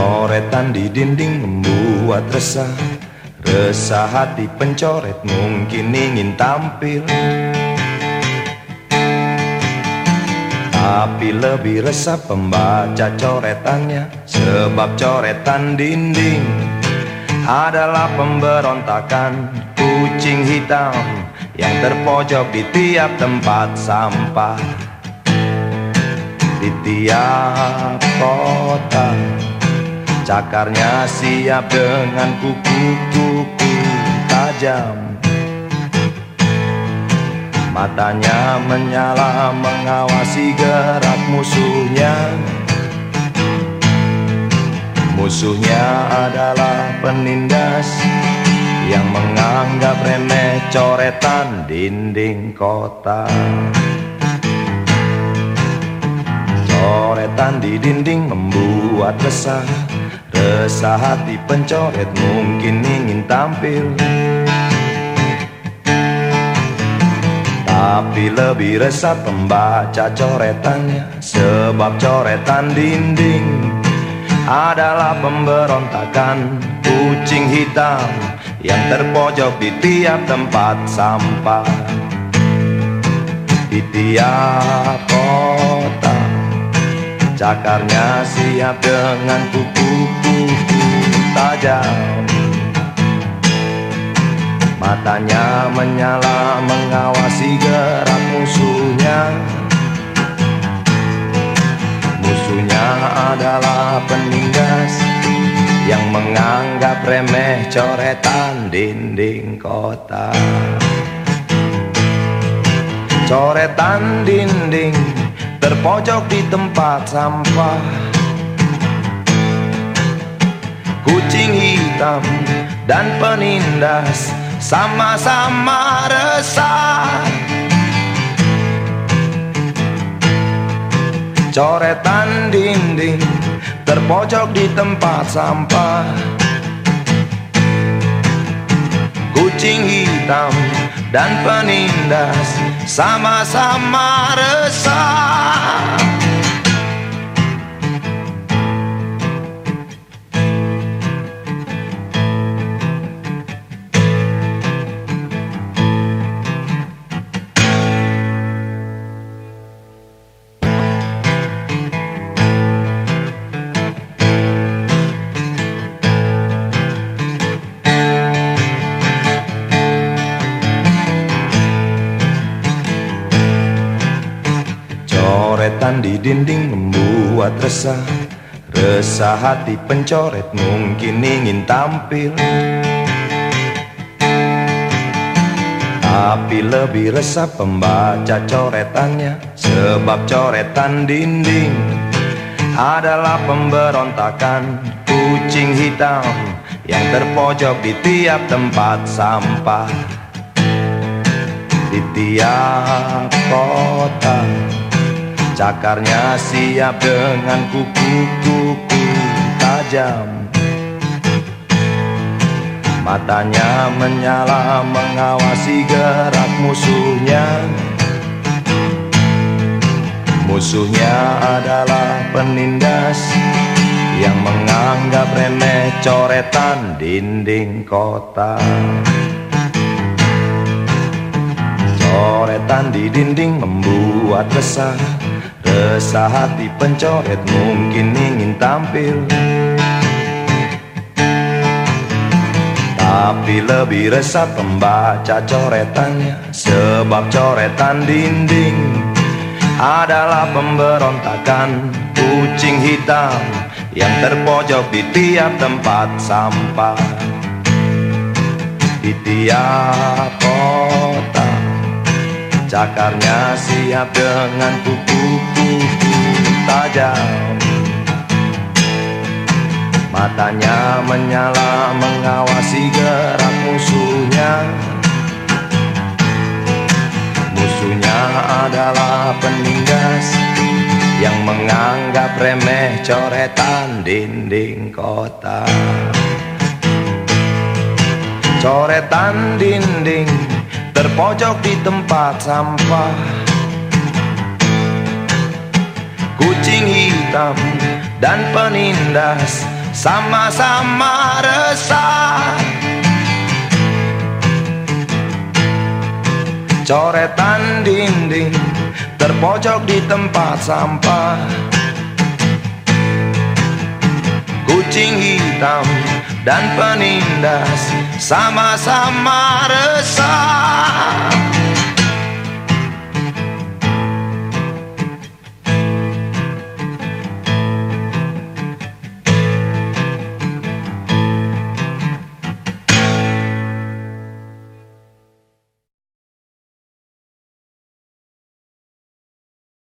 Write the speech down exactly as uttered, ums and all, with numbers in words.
Coretan di dinding membuat resah. Resah hati pencoret mungkin ingin tampil, tapi lebih resah pembaca coretannya. Sebab coretan dinding adalah pemberontakan kucing hitam yang terpojok di tiap tempat sampah, di tiap kota. Cakarnya siap dengan kuku-kuku tajam, matanya menyala mengawasi gerak musuhnya. Musuhnya adalah penindas yang menganggap remeh coretan dinding kota. Coretan di dinding membuat resah. Resah hati pencoret mungkin ingin tampil, tapi lebih resah pembaca coretannya. Sebab coretan dinding adalah pemberontakan kucing hitam yang terpojok di tiap tempat sampah, di tiap kota. Cakarnya siap dengan kuku-kuku tajam, matanya menyala mengawasi gerak musuhnya. Musuhnya adalah penindas yang menganggap remeh coretan dinding kota. Coretan dinding terpojok di tempat sampah, kucing hitam dan penindas sama-sama resah. Coretan dinding terpojok di tempat sampah, kucing hitam dan penindas sama-sama resah. Coretan di dinding membuat resah. Resah hati pencoret mungkin ingin tampil, tapi lebih resah pembaca coretannya. Sebab coretan dinding adalah pemberontakan kucing hitam yang terpojok di tiap tempat sampah, di tiap kota. Cakarnya siap dengan kuku-kuku tajam, matanya menyala mengawasi gerak musuhnya. Musuhnya adalah penindas yang menganggap remeh coretan dinding kota. Coretan di dinding membuat resah. Resah hati pencoret mungkin ingin tampil, tapi lebih resah pembaca coretannya. Sebab coretan dinding adalah pemberontakan kucing hitam yang terpojok di tiap tempat sampah, di tiap kota. Cakarnya siap dengan kuku-kuku tajam, matanya menyala mengawasi gerak musuhnya. Musuhnya adalah penindas yang menganggap remeh coretan dinding kota. Coretan dinding terpojok di tempat sampah, kucing hitam dan penindas sama-sama resah. Coretan dinding terpojok di tempat sampah. Kucing hitam dan penindas sama-sama resah.